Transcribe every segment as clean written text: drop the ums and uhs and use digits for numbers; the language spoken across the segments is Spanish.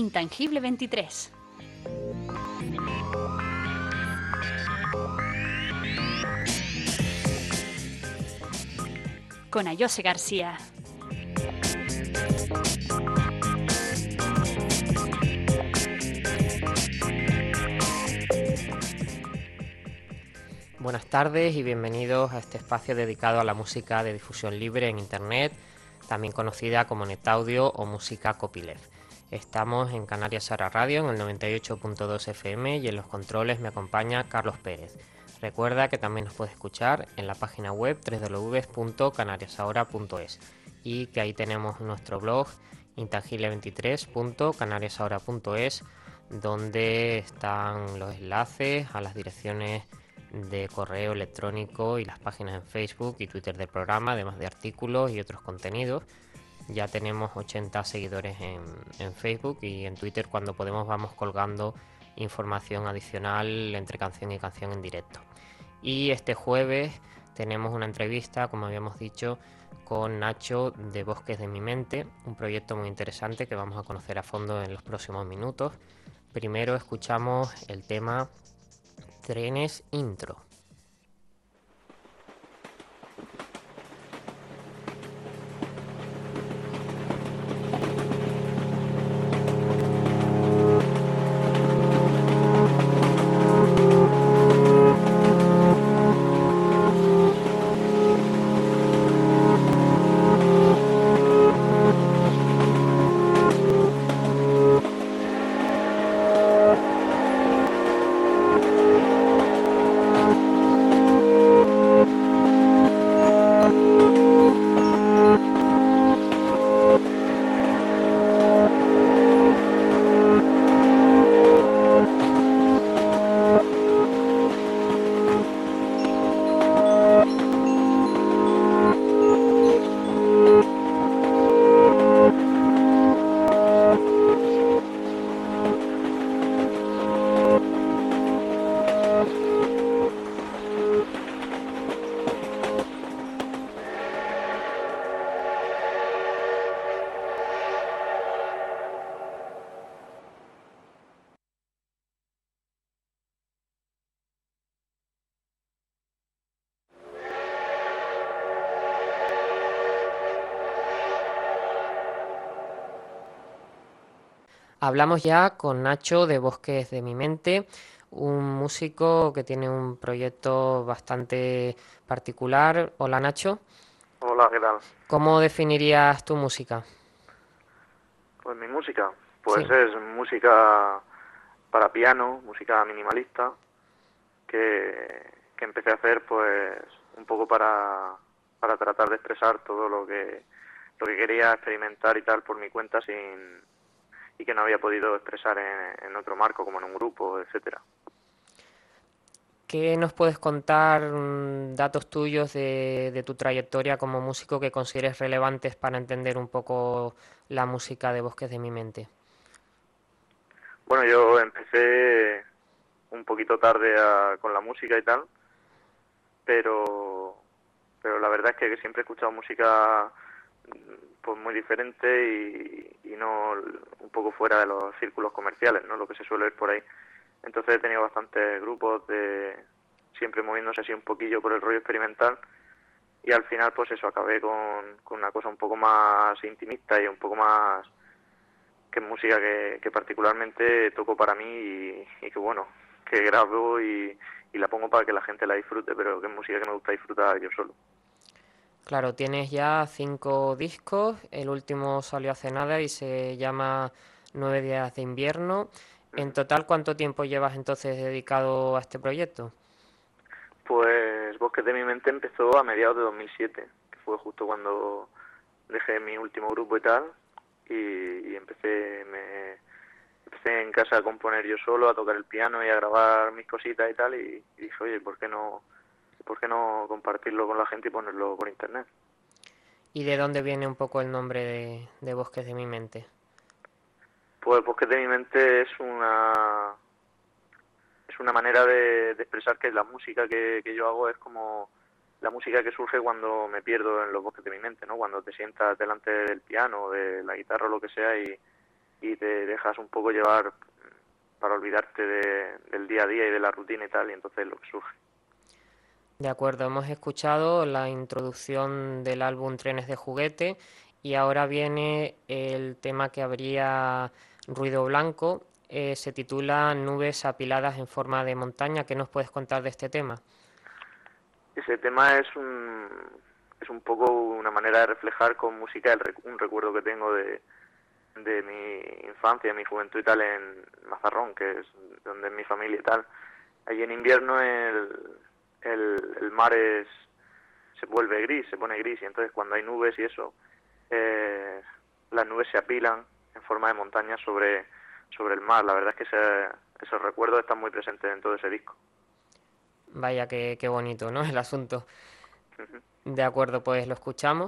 Intangible 23. Con Ayose García. Buenas tardes y bienvenidos a este espacio dedicado a la música de difusión libre en Internet, también conocida como NetAudio o música copyleft. Estamos en Canarias Ahora Radio en el 98.2 FM y en los controles me acompaña Carlos Pérez. Recuerda que también nos puedes escuchar en la página web www.canariasahora.es y que ahí tenemos nuestro blog intangible23.canariasahora.es, donde están los enlaces a las direcciones de correo electrónico y las páginas en Facebook y Twitter del programa, además de artículos y otros contenidos. Ya tenemos 80 seguidores en Facebook y en Twitter, cuando podemos vamos colgando información adicional entre canción y canción en directo. Y este jueves tenemos una entrevista, como habíamos dicho, con Nacho de Bosques de mi Mente, un proyecto muy interesante que vamos a conocer a fondo en los próximos minutos. Primero escuchamos el tema Trenes Intro. Hablamos ya con Nacho de Bosques de mi Mente, un músico que tiene un proyecto bastante particular. Hola Nacho, Hola, ¿qué tal? ¿cómo definirías tu música? Pues mi música, pues Sí, es música para piano, música minimalista, que empecé a hacer pues un poco para tratar de expresar todo lo que quería experimentar y tal por mi cuenta y que no había podido expresar en otro marco, como en un grupo, etcétera. ¿qué nos puedes contar, datos tuyos de tu trayectoria como músico que consideres relevantes para entender un poco la música de Bosques de mi Mente? Bueno, yo empecé un poquito tarde con la música y tal, pero la verdad es que siempre he escuchado música pues muy diferente y no un poco fuera de los círculos comerciales, ¿no? Lo que se suele ver por ahí. Entonces he tenido bastantes grupos de siempre moviéndose así un poquillo por el rollo experimental y al final pues eso acabé con una cosa un poco más intimista y un poco más que música que particularmente toco para mí y que bueno, que grabo y la pongo para que la gente la disfrute, pero que es música que me gusta disfrutar yo solo. Claro, tienes ya 5 discos, el último salió hace nada y se llama 9 días de invierno. En Ujú. total, ¿cuánto tiempo llevas entonces dedicado a este proyecto? Pues Bosques de mi Mente empezó a mediados de 2007, que fue justo cuando dejé mi último grupo y tal, y empecé en casa a componer yo solo, a tocar el piano y a grabar mis cositas y tal, y dije, oye, por qué no compartirlo con la gente y ponerlo por internet? ¿Y de dónde viene un poco el nombre de Bosques de mi Mente? Pues Bosques de mi Mente es una manera de expresar que la música que yo hago es como la música que surge cuando me pierdo en los bosques de mi mente, ¿no? Cuando te sientas delante del piano o de la guitarra o lo que sea y te dejas un poco llevar para olvidarte del día a día y de la rutina y tal, y entonces lo que surge. De acuerdo, hemos escuchado la introducción del álbum Trenes de Juguete y ahora viene el tema que habría Ruido Blanco. Se titula Nubes apiladas en forma de montaña. ¿Qué nos puedes contar de este tema? Ese tema es un poco una manera de reflejar con música un recuerdo que tengo de mi infancia, de mi juventud y tal en Mazarrón, que es donde es mi familia y tal. Allí en invierno el mar se vuelve gris, se pone gris, y entonces cuando hay nubes y eso, las nubes se apilan en forma de montaña sobre el mar. La verdad es que esos recuerdos están muy presentes en todo ese disco. Vaya, qué bonito, ¿no? El asunto. Ujú. De acuerdo, pues lo escuchamos.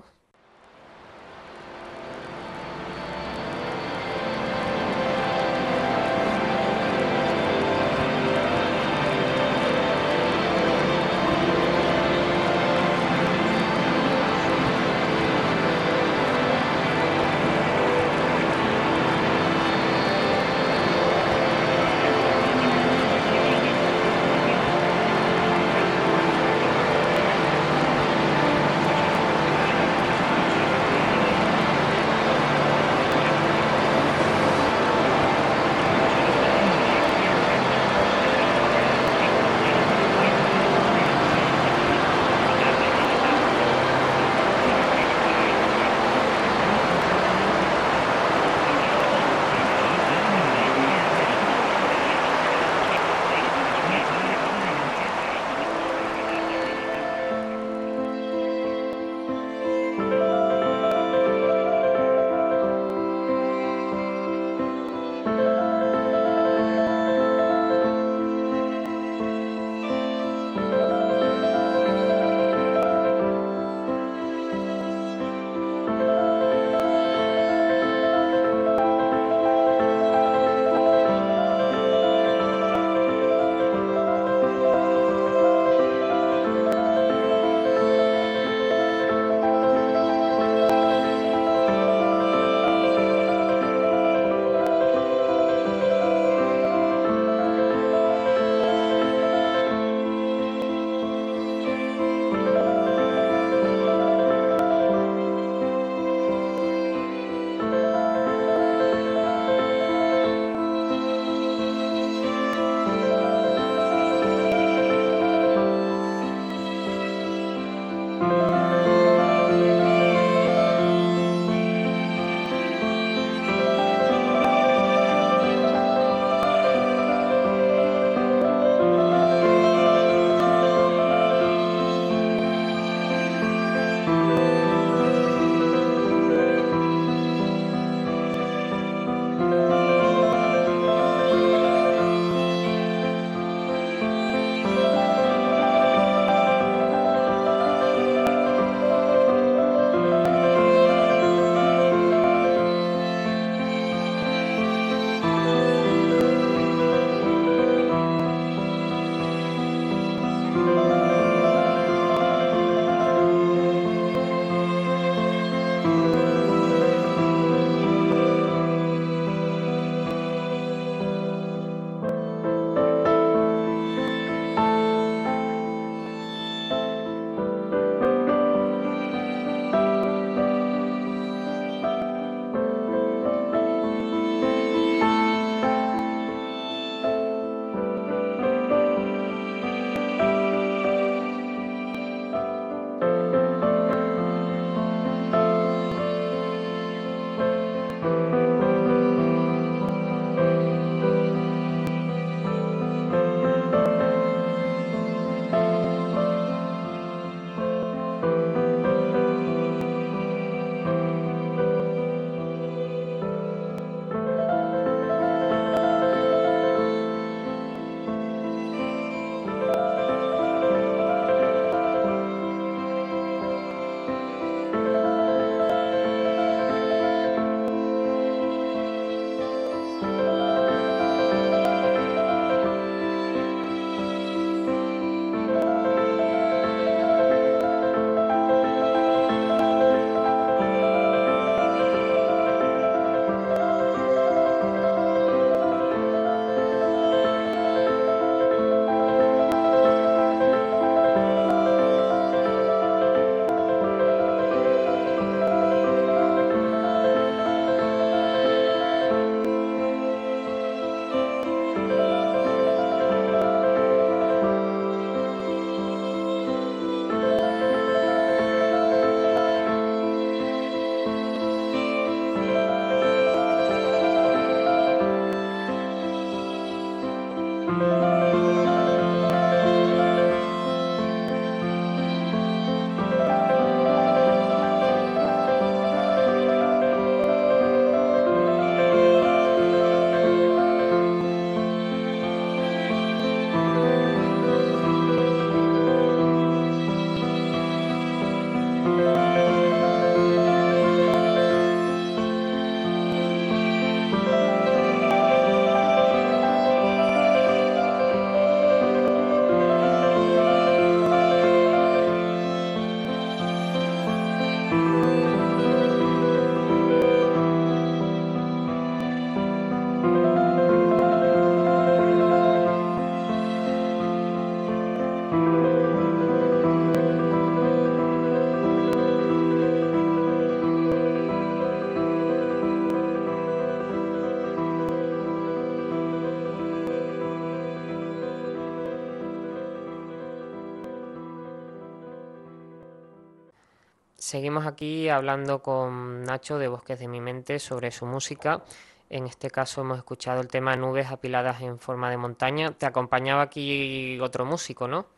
Seguimos aquí hablando con Nacho de Bosques de mi Mente sobre su música. En este caso hemos escuchado el tema Nubes apiladas en forma de montaña. Te acompañaba aquí otro músico, ¿no?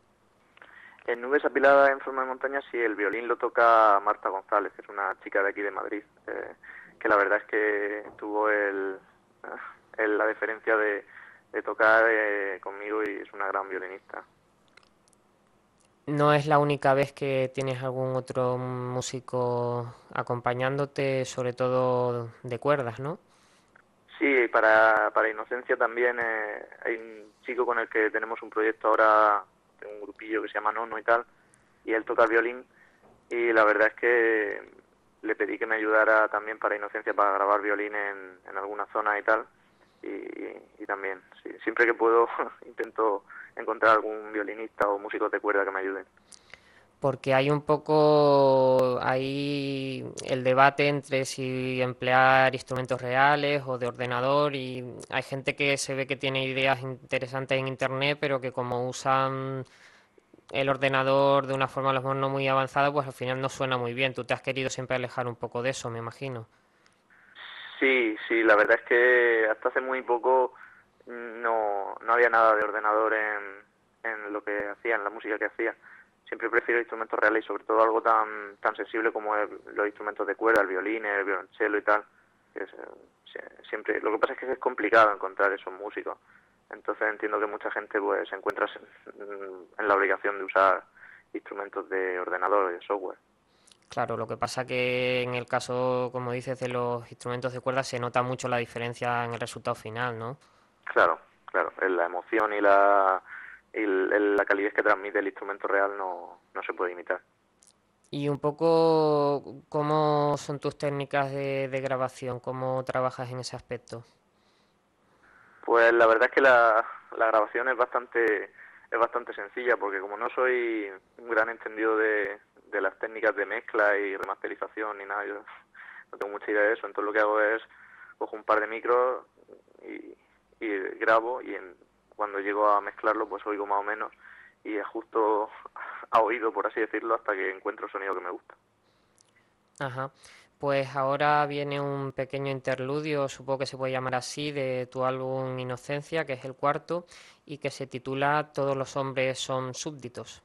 En Nubes apiladas en forma de montaña, sí, el violín lo toca Marta González, que es una chica de aquí de Madrid, que la verdad es que tuvo la deferencia de tocar conmigo y es una gran violinista. No es la única vez que tienes algún otro músico acompañándote, sobre todo de cuerdas, ¿no? Sí, para Inocencia también hay un chico con el que tenemos un proyecto ahora, un grupillo que se llama Nono y tal, y él toca el violín y la verdad es que le pedí que me ayudara también para Inocencia para grabar violín en alguna zona y tal, y también, sí, siempre que puedo intento encontrar algún violinista o músico de cuerda que me ayuden. Porque hay un poco ahí el debate entre si emplear instrumentos reales o de ordenador y hay gente que se ve que tiene ideas interesantes en internet, pero que como usan el ordenador de una forma a lo mejor no muy avanzada, pues al final no suena muy bien. Tú te has querido siempre alejar un poco de eso, me imagino. Sí, sí, la verdad es que hasta hace muy poco no había nada de ordenador en lo que hacía, en la música que hacía. Siempre prefiero instrumentos reales y sobre todo algo tan sensible como los instrumentos de cuerda, el violín, el violonchelo y tal. Que siempre, lo que pasa es que es complicado encontrar esos músicos. Entonces entiendo que mucha gente pues se encuentra en la obligación de usar instrumentos de ordenador y de software. Claro, lo que pasa que en el caso, como dices, de los instrumentos de cuerda se nota mucho la diferencia en el resultado final, ¿no? Claro, claro, la emoción la calidez que transmite el instrumento real no se puede imitar. Y un poco, ¿cómo son tus técnicas de grabación? ¿Cómo trabajas en ese aspecto? Pues la verdad es que la grabación es bastante sencilla, porque como no soy un gran entendido de las técnicas de mezcla y remasterización ni nada, yo no tengo mucha idea de eso, entonces lo que hago es cojo un par de micros y grabo cuando llego a mezclarlo pues oigo más o menos y ajusto a oído, por así decirlo, hasta que encuentro el sonido que me gusta. Ajá. Pues ahora viene un pequeño interludio, supongo que se puede llamar así, de tu álbum Inocencia, que es el cuarto, y que se titula Todos los hombres son súbditos.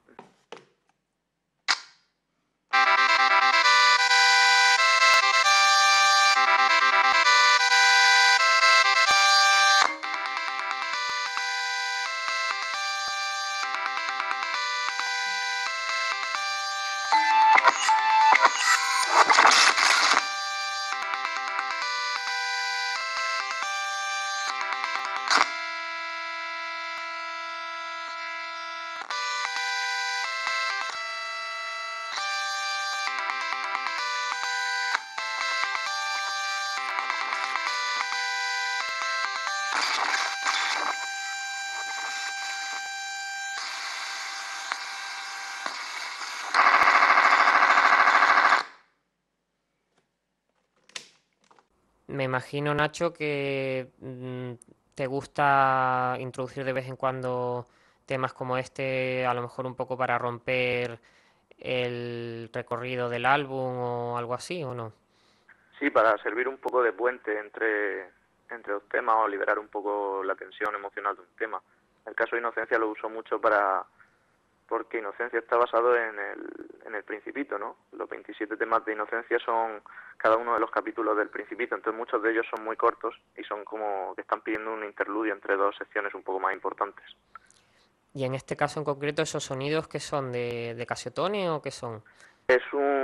Me imagino, Nacho, que te gusta introducir de vez en cuando temas como este, a lo mejor un poco para romper el recorrido del álbum o algo así, ¿o no? Sí, para servir un poco de puente entre los temas o liberar un poco la tensión emocional de un tema. El caso de Inocencia lo uso mucho porque Inocencia está basado en el Principito, ¿no? Los 27 temas de Inocencia son cada uno de los capítulos del Principito, entonces muchos de ellos son muy cortos y son como que están pidiendo un interludio entre dos secciones un poco más importantes. Y en este caso en concreto, ¿esos sonidos que son de Casiotone o qué son? Es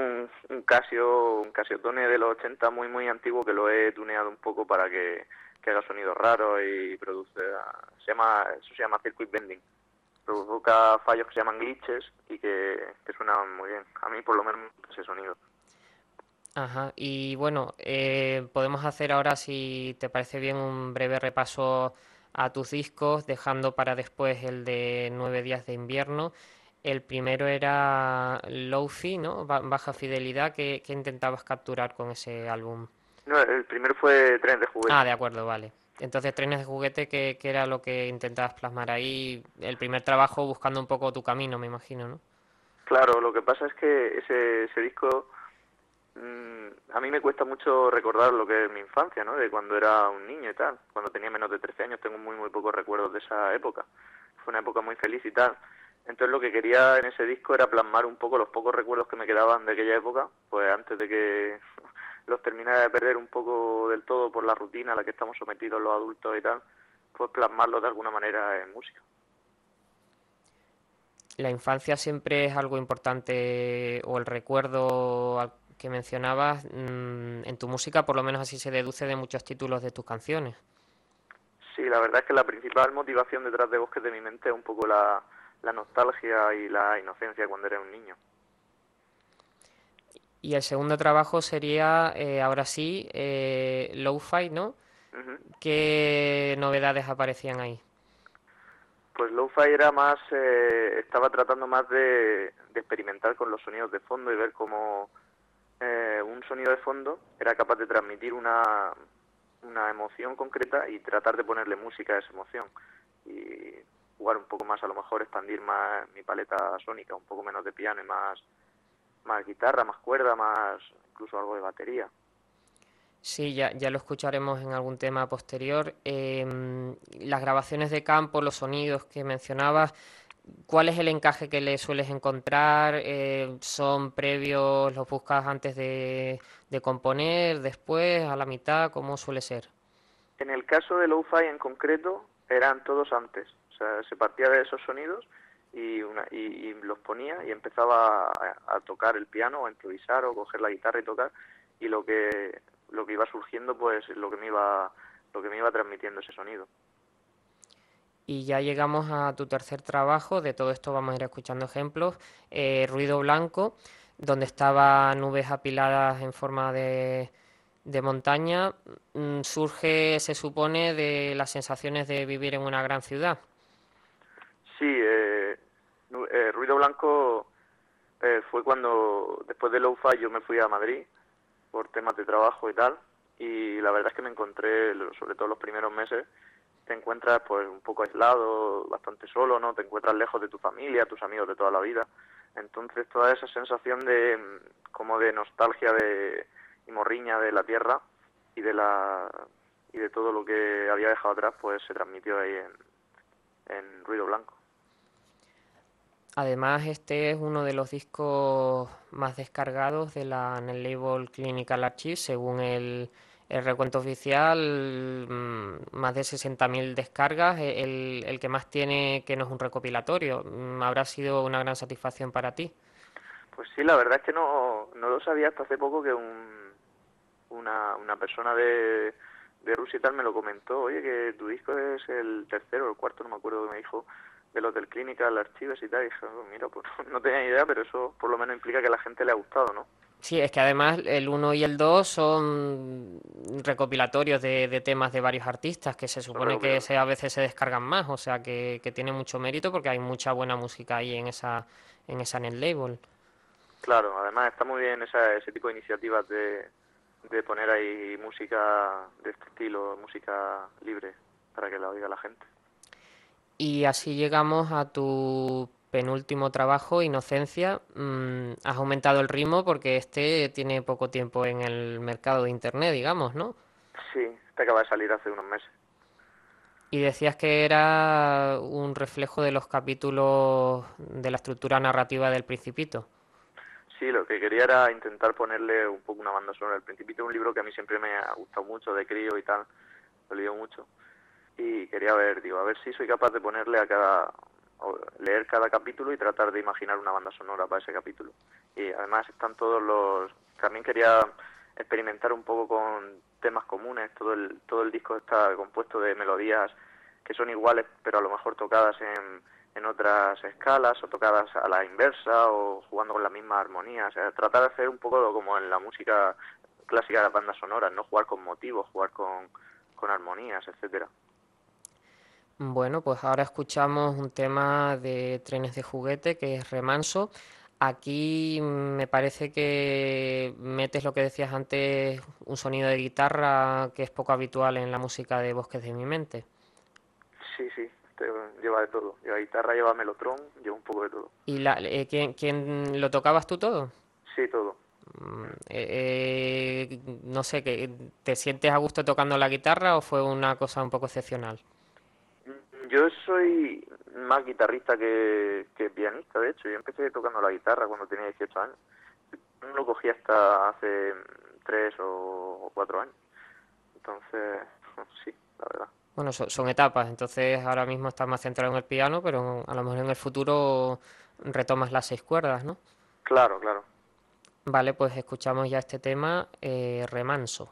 un Casiotone de los 80 muy muy antiguo que lo he tuneado un poco para que haga sonidos raros y produce, eso se llama circuit bending. Provoca fallos que se llaman glitches y que suenan muy bien. A mí por lo menos me gusta ese sonido. Ajá, y bueno, podemos hacer ahora, si te parece bien, un breve repaso a tus discos, dejando para después el de 9 días de invierno. El primero era Low-Fi, ¿no? Baja fidelidad, que intentabas capturar con ese álbum. No, el primero fue Tren de Ah, juguete. de acuerdo, vale. Entonces, Trenes de juguete, que era lo que intentabas plasmar ahí. El primer trabajo buscando un poco tu camino, me imagino, ¿no? Claro, lo que pasa es que ese disco, a mí me cuesta mucho recordar lo que es mi infancia, ¿no? De cuando era un niño y tal. Cuando tenía menos de 13 años tengo muy pocos recuerdos de esa época. Fue una época muy feliz y tal. Entonces lo que quería en ese disco era plasmar un poco los pocos recuerdos que me quedaban de aquella época, pues antes de que los terminara de perder un poco del todo por la rutina a la que estamos sometidos los adultos y tal, pues plasmarlos de alguna manera en música. La infancia siempre es algo importante, o el recuerdo que mencionabas, en tu música, por lo menos así se deduce de muchos títulos de tus canciones. Sí, la verdad es que la principal motivación detrás de Bosques de mi mente es un poco la nostalgia y la inocencia cuando eres un niño. Y el segundo trabajo sería, ahora sí, Lo-Fi, ¿no? Ujú. ¿Qué novedades aparecían ahí? Pues Lo-Fi era más, estaba tratando más de experimentar con los sonidos de fondo y ver cómo un sonido de fondo era capaz de transmitir una emoción concreta y tratar de ponerle música a esa emoción y jugar un poco más, a lo mejor expandir más mi paleta sónica, un poco menos de piano y más guitarra, más cuerda, más incluso algo de batería. Sí, ya lo escucharemos en algún tema posterior. Las grabaciones de campo, los sonidos que mencionabas, ¿cuál es el encaje que le sueles encontrar? ¿Son previos, los buscas antes de componer, después, a la mitad? ¿Cómo suele ser? En el caso de Lo-Fi en concreto, eran todos antes. O sea, se partía de esos sonidos y los ponía y empezaba a tocar el piano o a improvisar o coger la guitarra y tocar y lo que iba surgiendo pues lo que me iba transmitiendo ese sonido. Y ya llegamos a tu tercer trabajo, de todo esto vamos a ir escuchando ejemplos. Ruido Blanco, donde estaban nubes apiladas en forma de montaña, surge, se supone, de las sensaciones de vivir en una gran ciudad. Sí, Ruido Blanco fue cuando después de Lo-Fi yo me fui a Madrid por temas de trabajo y tal, y la verdad es que me encontré, sobre todo los primeros meses, te encuentras pues un poco aislado, bastante solo, ¿no? Te encuentras lejos de tu familia, tus amigos de toda la vida. Entonces toda esa sensación como de nostalgia y morriña de la tierra y de todo lo que había dejado atrás, pues se transmitió ahí en Ruido Blanco. Además, este es uno de los discos más descargados en el label Clinical Archives, según el recuento oficial, más de 60.000 descargas, el que más tiene, que no es un recopilatorio. Habrá sido una gran satisfacción para ti. Pues sí, la verdad es que no lo sabía hasta hace poco que una persona de Rusia y tal me lo comentó, oye, que tu disco es el tercero o el cuarto, no me acuerdo que me dijo, de los del Clinical Archives y tal, y dije, "Oh, mira, pues no tenía ni idea, pero eso por lo menos implica que a la gente le ha gustado, ¿no?". Sí, es que además el uno y el 2 son recopilatorios de temas de varios artistas que se Son supone que recopilados. a veces se descargan más, o sea que tiene mucho mérito porque hay mucha buena música ahí en esa net label. Claro, además está muy bien ese tipo de iniciativas de poner ahí música de este estilo, música libre, para que la oiga la gente. Y así llegamos a tu penúltimo trabajo, Inocencia. Has aumentado el ritmo porque este tiene poco tiempo en el mercado de internet, digamos, ¿no? Sí, este acaba de salir hace unos meses. Y decías que era un reflejo de los capítulos de la estructura narrativa del Principito. Sí, lo que quería era intentar ponerle un poco una banda sonora. El Principito es un libro que a mí siempre me ha gustado mucho, de crío y tal, lo he leído mucho. Y quería ver, digo, a ver si soy capaz de ponerle o leer cada capítulo y tratar de imaginar una banda sonora para ese capítulo. Y además están también quería experimentar un poco con temas comunes. Todo el disco está compuesto de melodías que son iguales, pero a lo mejor tocadas en otras escalas o tocadas a la inversa o jugando con la misma armonía. O sea, tratar de hacer un poco como en la música clásica de las bandas sonoras, no jugar con motivos, jugar con armonías, etcétera. Bueno, pues ahora escuchamos un tema de Trenes de Juguete que es Remanso. Aquí me parece que metes lo que decías antes, un sonido de guitarra que es poco habitual en la música de Bosques de mi mente. Sí, lleva de todo. Lleva guitarra, lleva melotron, lleva un poco de todo. ¿Y quién lo tocabas tú todo? Sí, todo. No sé, ¿te sientes a gusto tocando la guitarra o fue una cosa un poco excepcional? Yo soy más guitarrista que pianista, de hecho. Yo empecé tocando la guitarra cuando tenía 18 años. No lo cogí hasta hace 3 o 4 años. Entonces, sí, la verdad. Bueno, son etapas, entonces ahora mismo estás más centrado en el piano, pero a lo mejor en el futuro retomas las 6 cuerdas, ¿no? Claro, claro. Vale, pues escuchamos ya este tema, Remanso.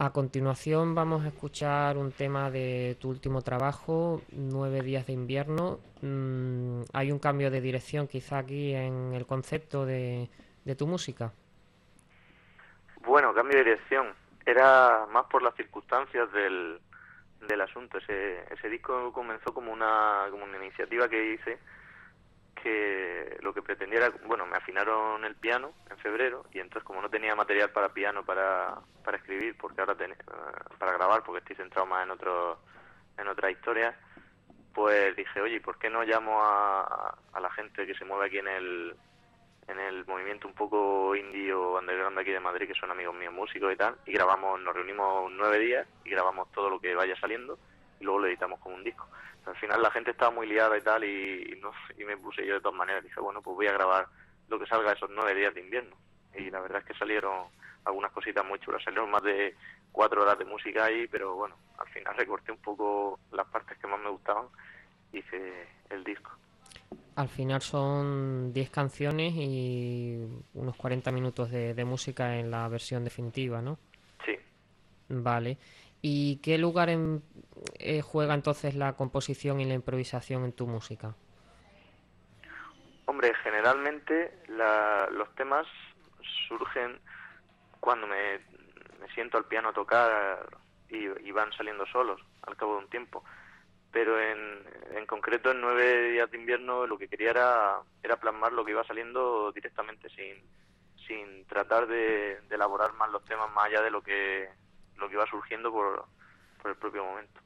A continuación vamos a escuchar un tema de tu último trabajo, 9 días de invierno. ¿Hay un cambio de dirección quizá aquí en el concepto de tu música? Bueno, cambio de dirección. Era más por las circunstancias del asunto. Ese disco comenzó como una iniciativa que hice, que lo que pretendía era, bueno, me afinaron el piano en febrero y entonces como no tenía material para piano para escribir, porque ahora para grabar, porque estoy centrado más en otras historias, pues dije, oye, ¿por qué no llamo a la gente que se mueve aquí en el movimiento un poco indie o underground aquí de Madrid, que son amigos míos músicos y tal, y nos reunimos 9 días y grabamos todo lo que vaya saliendo y luego lo editamos como un disco. Al final la gente estaba muy liada y tal y me puse yo de todas maneras, dije, bueno, pues voy a grabar lo que salga esos 9 días de invierno. Y la verdad es que salieron algunas cositas muy chulas, salieron más de 4 horas de música ahí, pero bueno, al final recorté un poco las partes que más me gustaban y hice el disco. Al final son 10 canciones y unos 40 minutos de música en la versión definitiva, ¿no? Sí. Vale. ¿Y qué lugar juega entonces la composición y la improvisación en tu música? Hombre, generalmente los temas surgen cuando me siento al piano a tocar y van saliendo solos al cabo de un tiempo. Pero en concreto en 9 días de invierno lo que quería era plasmar lo que iba saliendo directamente, sin tratar de elaborar más los temas más allá de lo que iba surgiendo por el propio momento.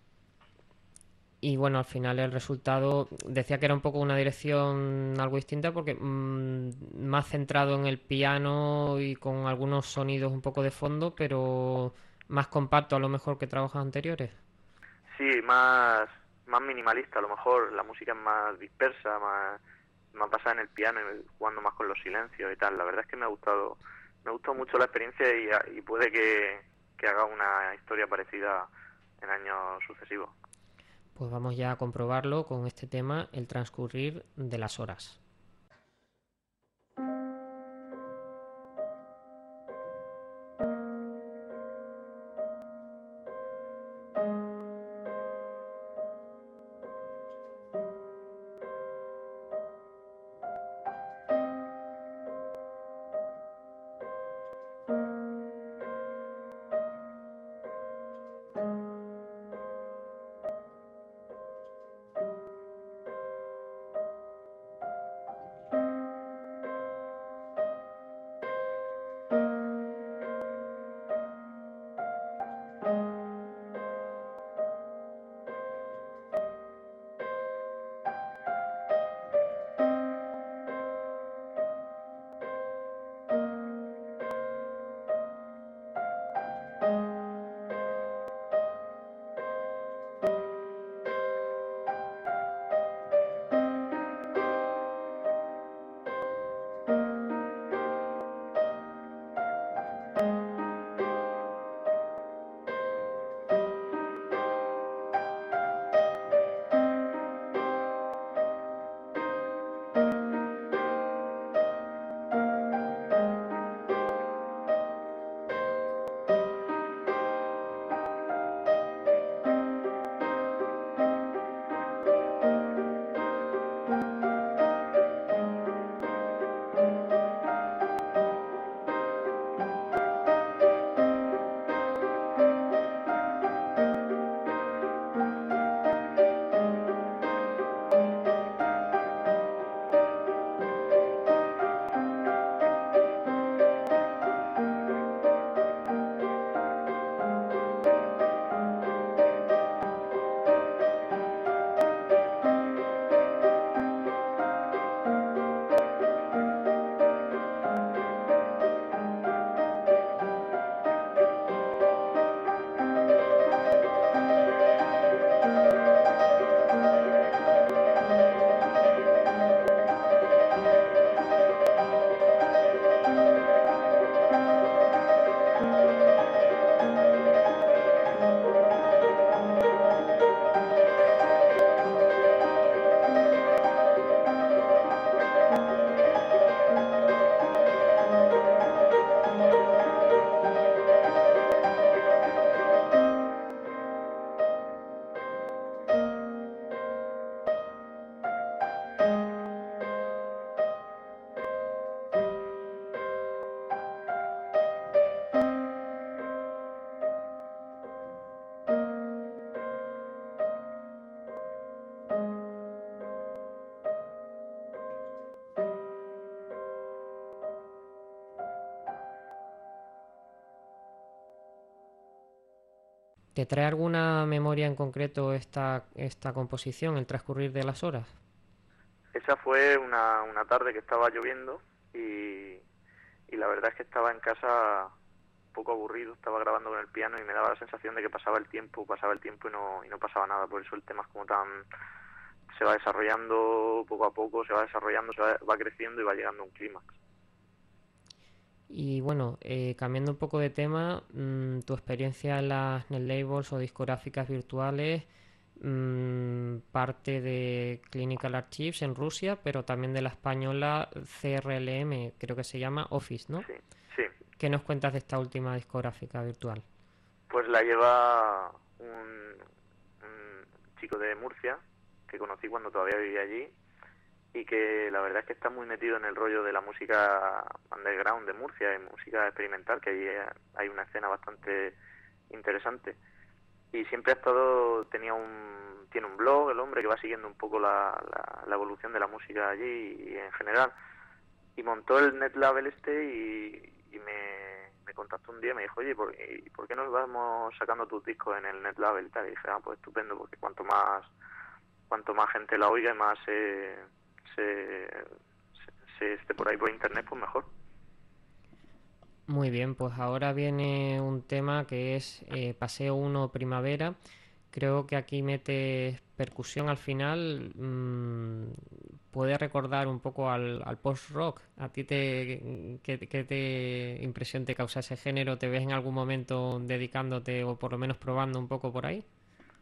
Y bueno, al final el resultado decía que era un poco una dirección algo distinta porque más centrado en el piano y con algunos sonidos un poco de fondo, pero más compacto a lo mejor que trabajos anteriores. Sí, más minimalista, a lo mejor la música es más dispersa, más basada en el piano y jugando más con los silencios y tal. La verdad es que me ha gustado mucho la experiencia y puede que haga una historia parecida en años sucesivos. Pues vamos ya a comprobarlo con este tema, el transcurrir de las horas. ¿Te trae alguna memoria en concreto esta composición, el transcurrir de las horas? Esa fue una tarde que estaba lloviendo y, y la verdad es que estaba en casa un poco aburrido, estaba grabando con el piano y me daba la sensación de que pasaba el tiempo y no pasaba nada. Por eso el tema es como tan... se va desarrollando poco a poco, se va desarrollando, va creciendo y va llegando a un clímax. Y bueno, cambiando un poco de tema, tu experiencia en las netlabels o discográficas virtuales, parte de Clinical Archives en Rusia, pero también de la española CRLM, creo que se llama Office, ¿no? Sí, sí. ¿Qué nos cuentas de esta última discográfica virtual? Pues la lleva un chico de Murcia que conocí cuando todavía vivía allí y que la verdad es que está muy metido en el rollo de la música underground de Murcia y música experimental, que allí hay una escena bastante interesante. Y siempre tiene un blog, el hombre, que va siguiendo un poco la evolución de la música allí y en general. Y montó el Netlabel y me contactó un día y me dijo, oye, ¿por qué no vamos sacando tus discos en el Netlabel y tal? Y dije, pues estupendo, porque cuanto más gente la oiga y más se esté por ahí por internet, pues mejor. Muy bien, pues ahora viene un tema que es Paseo 1 Primavera. Creo que aquí metes percusión al final. Puede recordar un poco al post-rock. ¿A ti qué impresión te causa ese género? ¿Te ves en algún momento dedicándote o por lo menos probando un poco por ahí?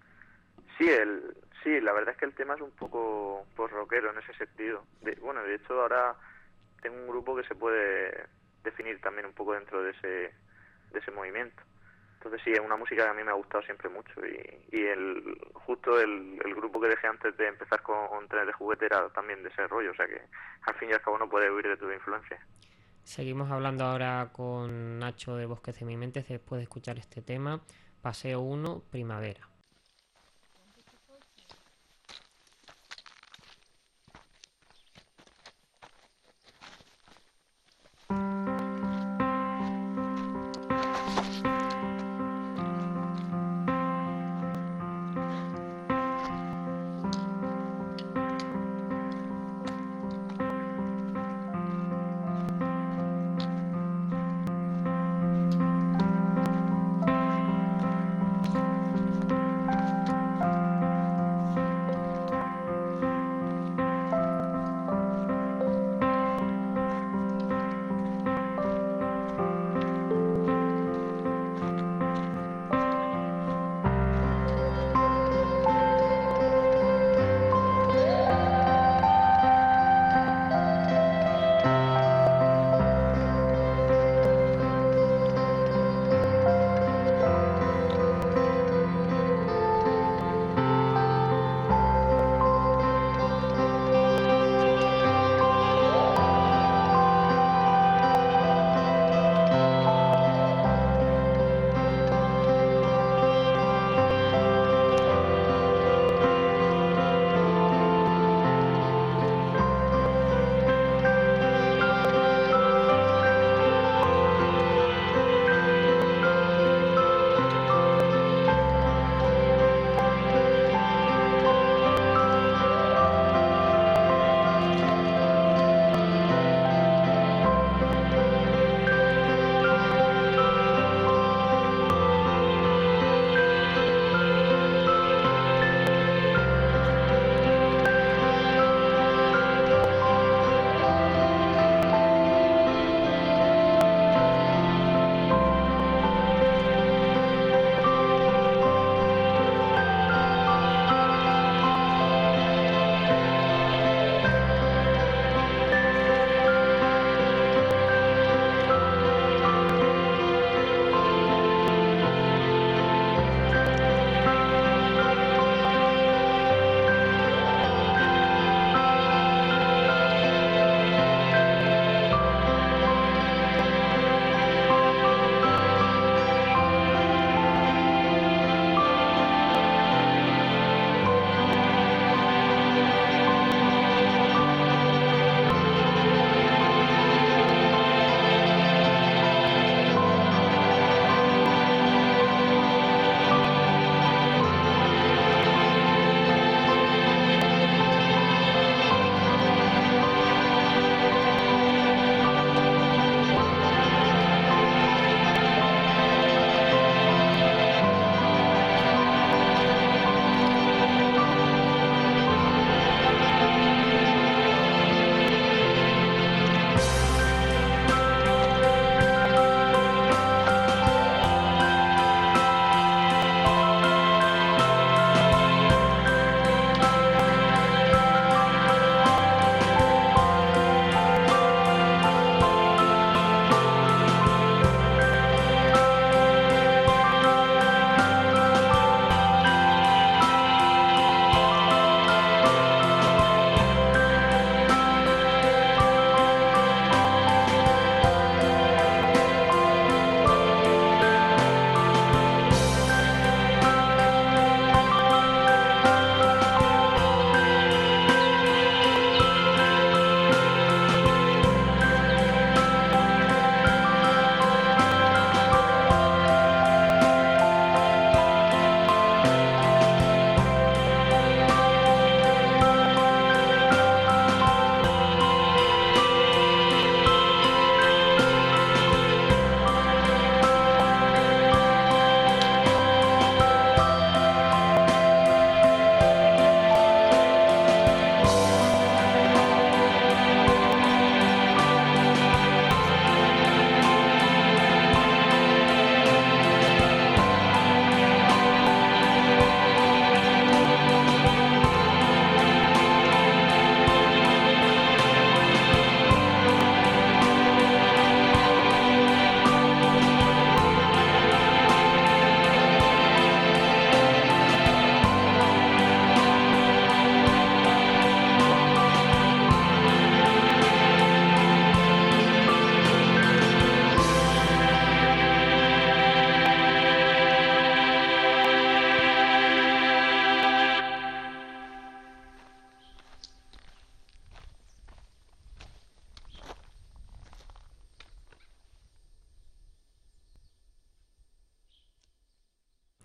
Sí, la verdad es que el tema es un poco post-rockero en ese sentido. De hecho ahora tengo un grupo que se puede definir también un poco dentro de ese movimiento. Entonces sí, es una música que a mí me ha gustado siempre mucho y justo el grupo que dejé antes de empezar con Trenes de Juguete era también de ese rollo, o sea que al fin y al cabo no puedes huir de tu influencia. Seguimos hablando ahora con Nacho de Bosques de mi Mente después de escuchar este tema, Paseo 1 Primavera.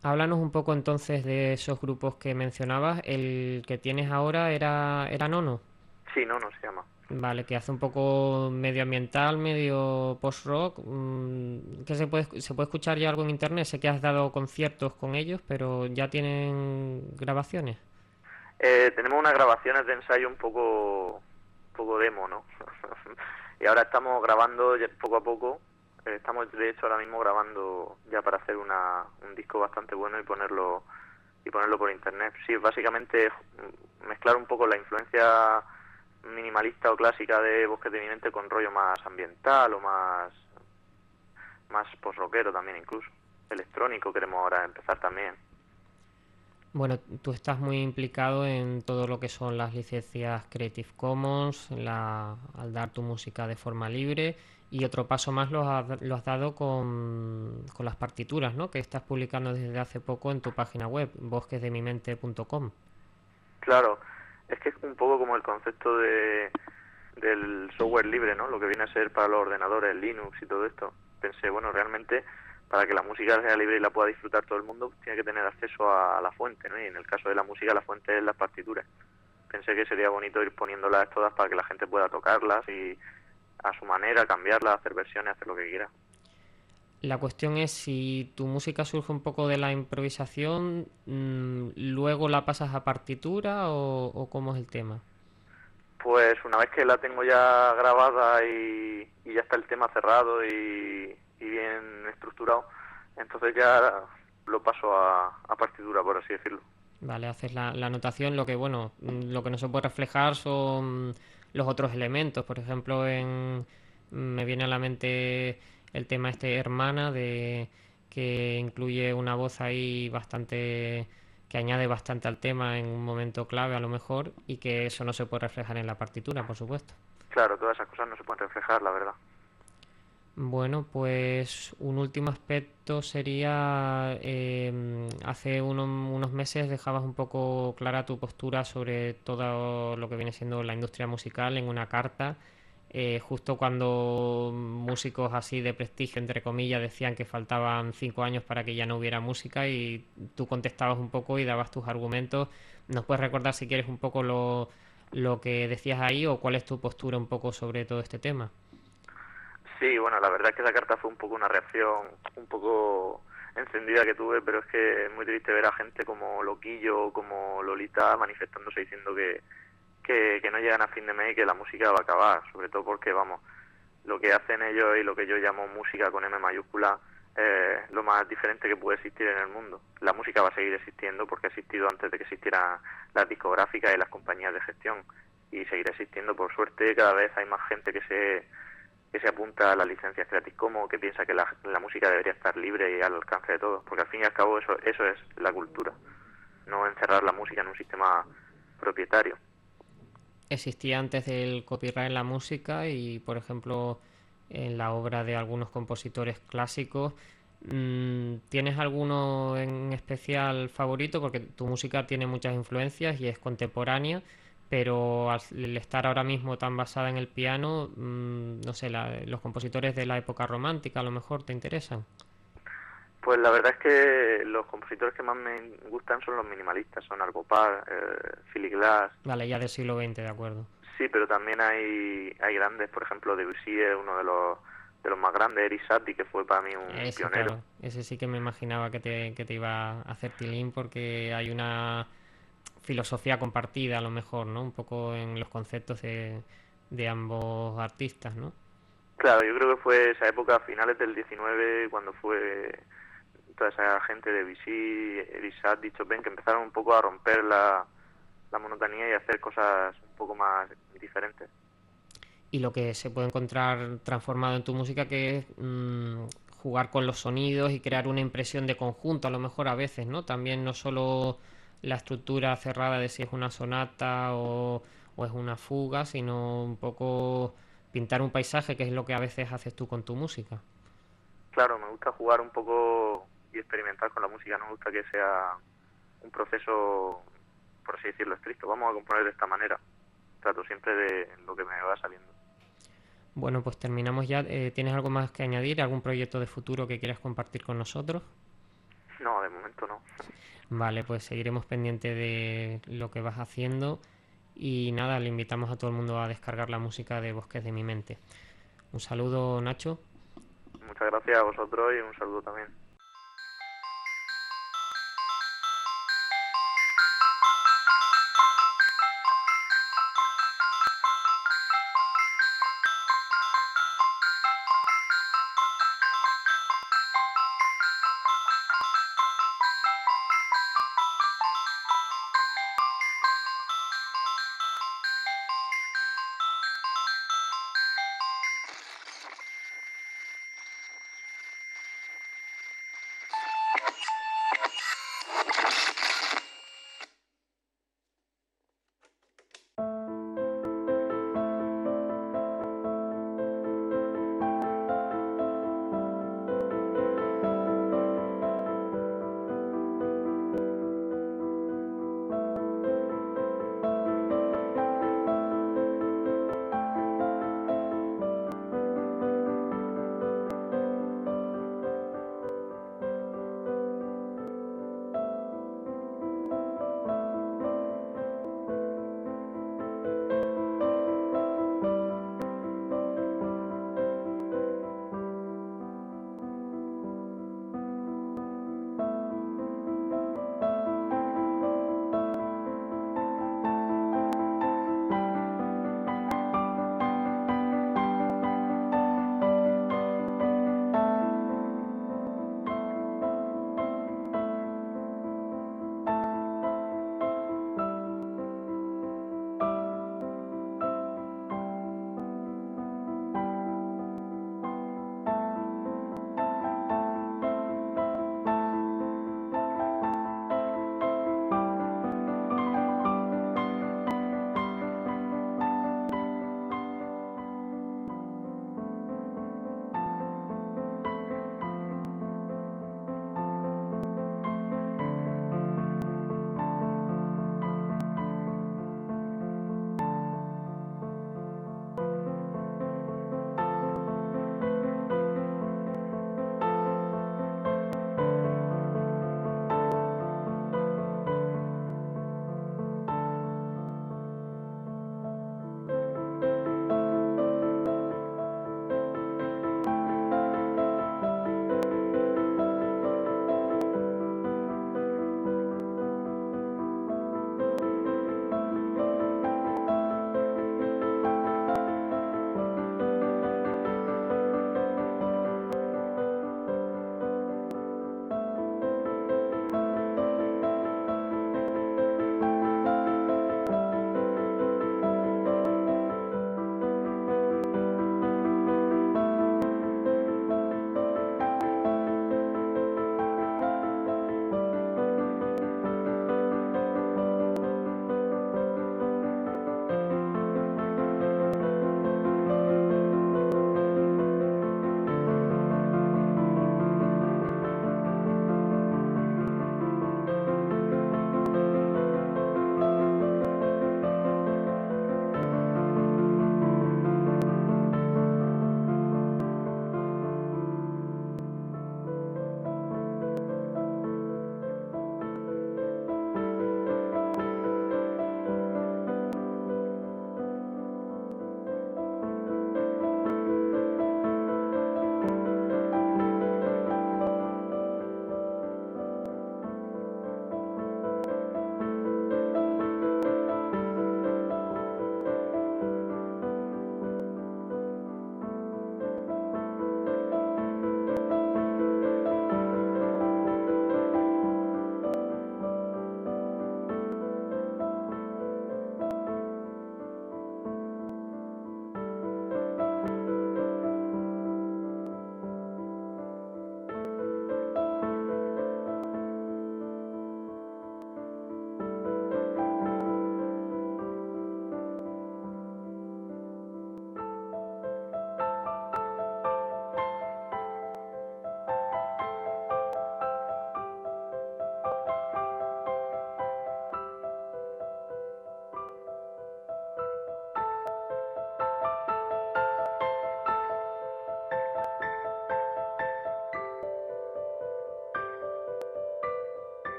Háblanos un poco entonces de esos grupos que mencionabas. El que tienes ahora era Nono. Sí, no se llama. Vale, que hace un poco medioambiental, medio post-rock. ¿Qué se puede escuchar ya algo en internet? Sé que has dado conciertos con ellos, pero ya tienen grabaciones. Tenemos unas grabaciones de ensayo un poco demo, ¿no? Y ahora estamos grabando poco a poco. Estamos de hecho ahora mismo grabando ya para hacer un disco bastante bueno y ponerlo por internet. Sí, básicamente mezclar un poco la influencia minimalista o clásica de Bosques de mi mente con rollo más ambiental o más post-rockero también incluso. Electrónico queremos ahora empezar también. Bueno, tú estás muy implicado en todo lo que son las licencias Creative Commons, al dar tu música de forma libre, y otro paso más lo has dado con las partituras, ¿no? Que estás publicando desde hace poco en tu página web, bosquesdemimente.com. Claro, es que es un poco como el concepto del software libre, ¿no? Lo que viene a ser para los ordenadores, Linux y todo esto. Pensé, bueno, realmente para que la música sea libre y la pueda disfrutar todo el mundo, pues tiene que tener acceso a la fuente, ¿no? Y en el caso de la música, la fuente es las partituras. Pensé que sería bonito ir poniéndolas todas para que la gente pueda tocarlas y a su manera, cambiarlas, hacer versiones, hacer lo que quiera. La cuestión es si tu música surge un poco de la improvisación, luego la pasas a partitura o cómo es el tema. Pues una vez que la tengo ya grabada y ya está el tema cerrado y bien estructurado, entonces ya lo paso a partitura, por así decirlo. Vale, haces la anotación, lo que no se puede reflejar son los otros elementos. Por ejemplo, me viene a la mente el tema este hermana que incluye una voz ahí bastante que añade bastante al tema en un momento clave a lo mejor y que eso no se puede reflejar en la partitura, por supuesto. Claro, todas esas cosas no se pueden reflejar, la verdad. Bueno, pues un último aspecto sería, hace unos meses dejabas un poco clara tu postura sobre todo lo que viene siendo la industria musical en una carta, justo cuando músicos así de prestigio, entre comillas, decían que faltaban 5 años para que ya no hubiera música y tú contestabas un poco y dabas tus argumentos. ¿Nos puedes recordar si quieres un poco lo que decías ahí o cuál es tu postura un poco sobre todo este tema? Sí, bueno, la verdad es que esa carta fue un poco una reacción un poco encendida que tuve, pero es que es muy triste ver a gente como Loquillo, como Lolita manifestándose diciendo que no llegan a fin de mes y que la música va a acabar, sobre todo porque, vamos, lo que hacen ellos y lo que yo llamo música con M mayúscula es lo más diferente que puede existir en el mundo. La música va a seguir existiendo porque ha existido antes de que existieran las discográficas y las compañías de gestión y seguirá existiendo, por suerte. Cada vez hay más gente que se apunta a las licencias Creative Commons, que piensa que la música debería estar libre y al alcance de todos, porque al fin y al cabo eso es la cultura, no encerrar la música en un sistema propietario. Existía antes del copyright en la música y, por ejemplo, en la obra de algunos compositores clásicos. ¿Tienes alguno en especial favorito? Porque tu música tiene muchas influencias y es contemporánea, pero al estar ahora mismo tan basada en el piano, no sé, los compositores de la época romántica a lo mejor te interesan. Pues la verdad es que los compositores que más me gustan son los minimalistas, son Arvo Pärt, Philip Glass. Vale, ya del siglo XX, de acuerdo. Sí, pero también hay grandes, por ejemplo, Debussy es uno de los más grandes, Erik Satie, que fue para mí un Ese, pionero. claro, ese sí que me imaginaba que te iba a hacer tilín porque hay una filosofía compartida a lo mejor, ¿no? Un poco en los conceptos de ambos artistas, ¿no? Claro, yo creo que fue esa época, finales del 19, cuando fue toda esa gente de Debussy, Erik Satie, Chopin, que empezaron un poco a romper la monotonía y a hacer cosas un poco más diferentes. Y lo que se puede encontrar transformado en tu música que es jugar con los sonidos y crear una impresión de conjunto, a lo mejor a veces, ¿no? También no solo la estructura cerrada de si es una sonata o es una fuga, sino un poco pintar un paisaje, que es lo que a veces haces tú con tu música. Claro, me gusta jugar un poco y experimentar con la música, no me gusta que sea un proceso, por así decirlo, estricto. Vamos a componer de esta manera. Trato siempre de lo que me va saliendo. Bueno, pues terminamos ya. ¿Tienes algo más que añadir? ¿Algún proyecto de futuro que quieras compartir con nosotros? No, de momento no. Vale, pues seguiremos pendiente de lo que vas haciendo y nada, le invitamos a todo el mundo a descargar la música de Bosques de mi mente. Un saludo, Nacho. Muchas gracias a vosotros y un saludo también.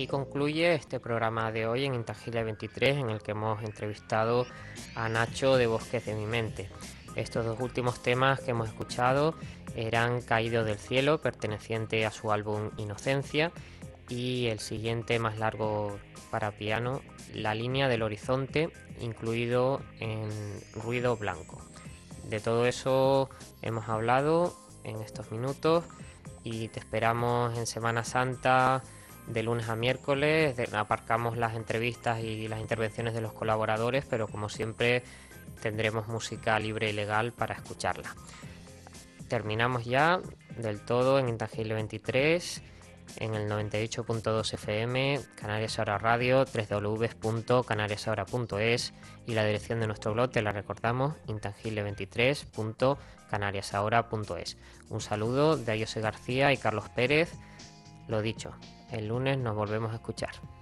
así concluye este programa de hoy en Intangible 23, en el que hemos entrevistado a Nacho de Bosques de mi Mente. Estos dos últimos temas que hemos escuchado eran Caído del cielo, perteneciente a su álbum Inocencia, y el siguiente más largo para piano, La línea del horizonte, incluido en Ruido Blanco. De todo eso hemos hablado en estos minutos y te esperamos en Semana Santa de lunes a miércoles. Aparcamos las entrevistas y las intervenciones de los colaboradores, pero como siempre tendremos música libre y legal para escucharla. Terminamos ya del todo en Intangible 23, en el 98.2 FM, Canarias Ahora Radio, www.canariasahora.es, y la dirección de nuestro blog, te la recordamos, intangible23.canariasahora.es. Un saludo de José García y Carlos Pérez. Lo dicho, el lunes nos volvemos a escuchar.